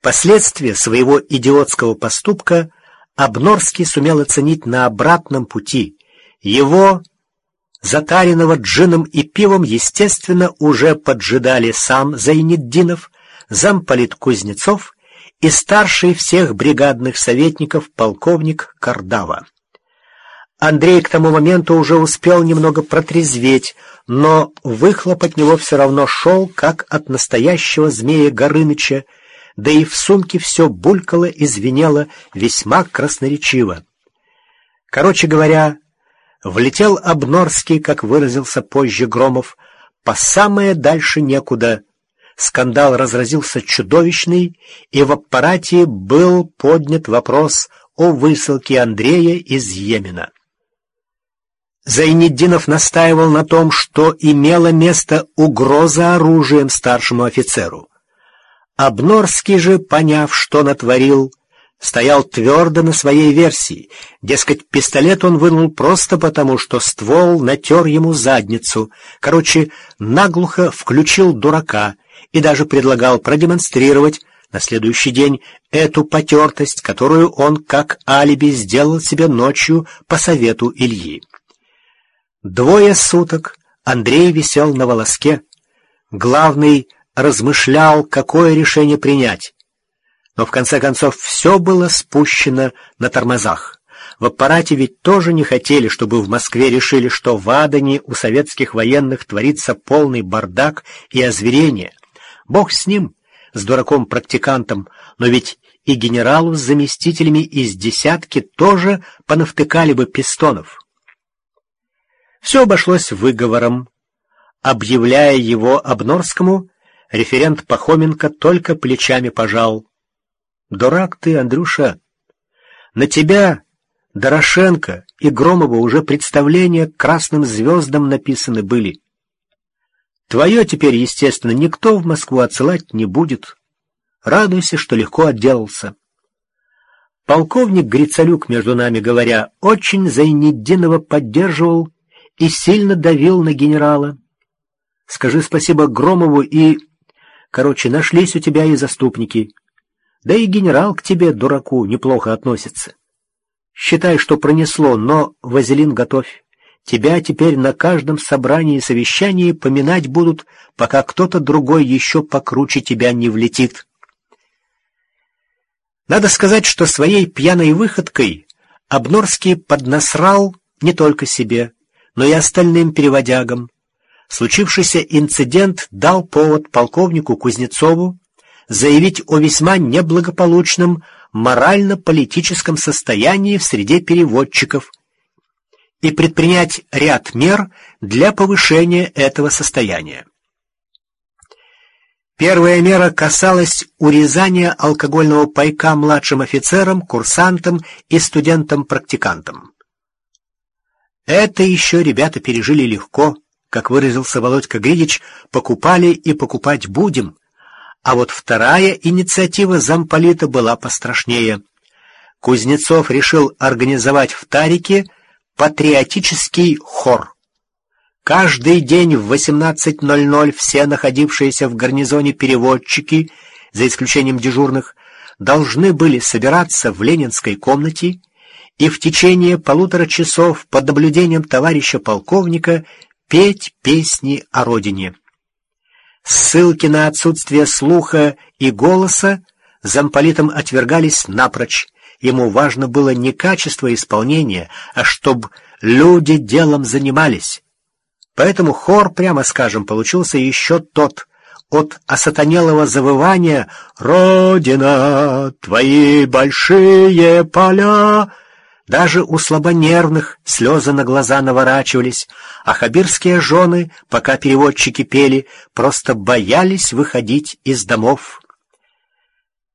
Последствия своего идиотского поступка Обнорский сумел оценить на обратном пути. Его, затаренного джином и пивом, естественно, уже поджидали сам Зайнетдинов, замполит Кузнецов и старший всех бригадных советников полковник Кардава. Андрей к тому моменту уже успел немного протрезветь, но выхлоп от него все равно шел, как от настоящего змея Горыныча, да и в сумке все булькало и звенело весьма красноречиво. Короче говоря, влетел Обнорский, как выразился позже Громов, по самое дальше некуда. Скандал разразился чудовищный, и в аппарате был поднят вопрос о высылке Андрея из Йемена. Зайнетдинов настаивал на том, что имела место угроза оружием старшему офицеру. Обнорский же, поняв, что натворил, стоял твердо на своей версии. Дескать, пистолет он вынул просто потому, что ствол натер ему задницу. Короче, наглухо включил дурака и даже предлагал продемонстрировать на следующий день эту потертость, которую он как алиби сделал себе ночью по совету Ильи. 2 суток Андрей висел на волоске. Главный размышлял, какое решение принять. Но в конце концов все было спущено на тормозах. В аппарате ведь тоже не хотели, чтобы в Москве решили, что в Адане у советских военных творится полный бардак и озверение. Бог с ним, с дураком-практикантом, но ведь и генералу с заместителями из десятки тоже понавтыкали бы пистонов. Все обошлось выговором. Объявляя его Обнорскому, референт Пахоменко только плечами пожал. «Дурак ты, Андрюша! На тебя, Дорошенко и Громова уже представления к красным звездам написаны были. Твое теперь, естественно, никто в Москву отсылать не будет. Радуйся, что легко отделался». Полковник Грицалюк, между нами говоря, очень Зайнетдинова поддерживал и сильно давил на генерала. Скажи спасибо Громову и... Короче, нашлись у тебя и заступники. Да и генерал к тебе, дураку, неплохо относится. Считай, что пронесло, но вазелин готовь. Тебя теперь на каждом собрании и совещании поминать будут, пока кто-то другой еще покруче тебя не влетит. Надо сказать, что своей пьяной выходкой Обнорский поднасрал не только себе, но и остальным переводягам. Случившийся инцидент дал повод полковнику Кузнецову заявить о весьма неблагополучном морально-политическом состоянии в среде переводчиков и предпринять ряд мер для повышения этого состояния. Первая мера касалась урезания алкогольного пайка младшим офицерам, курсантам и студентам-практикантам. Это еще ребята пережили легко, как выразился Володька Гридич, покупали и покупать будем. А вот вторая инициатива замполита была пострашнее. Кузнецов решил организовать в Тарике патриотический хор. Каждый день в 18:00 все находившиеся в гарнизоне переводчики, за исключением дежурных, должны были собираться в ленинской комнате и в течение 1,5 часов под наблюдением товарища полковника петь песни о родине. Ссылки на отсутствие слуха и голоса замполитом отвергались напрочь. Ему важно было не качество исполнения, а чтобы люди делом занимались. Поэтому хор, прямо скажем, получился еще тот. От осатанелого завывания «Родина, твои большие поля» даже у слабонервных слезы на глаза наворачивались, а хабирские жены, пока переводчики пели, просто боялись выходить из домов.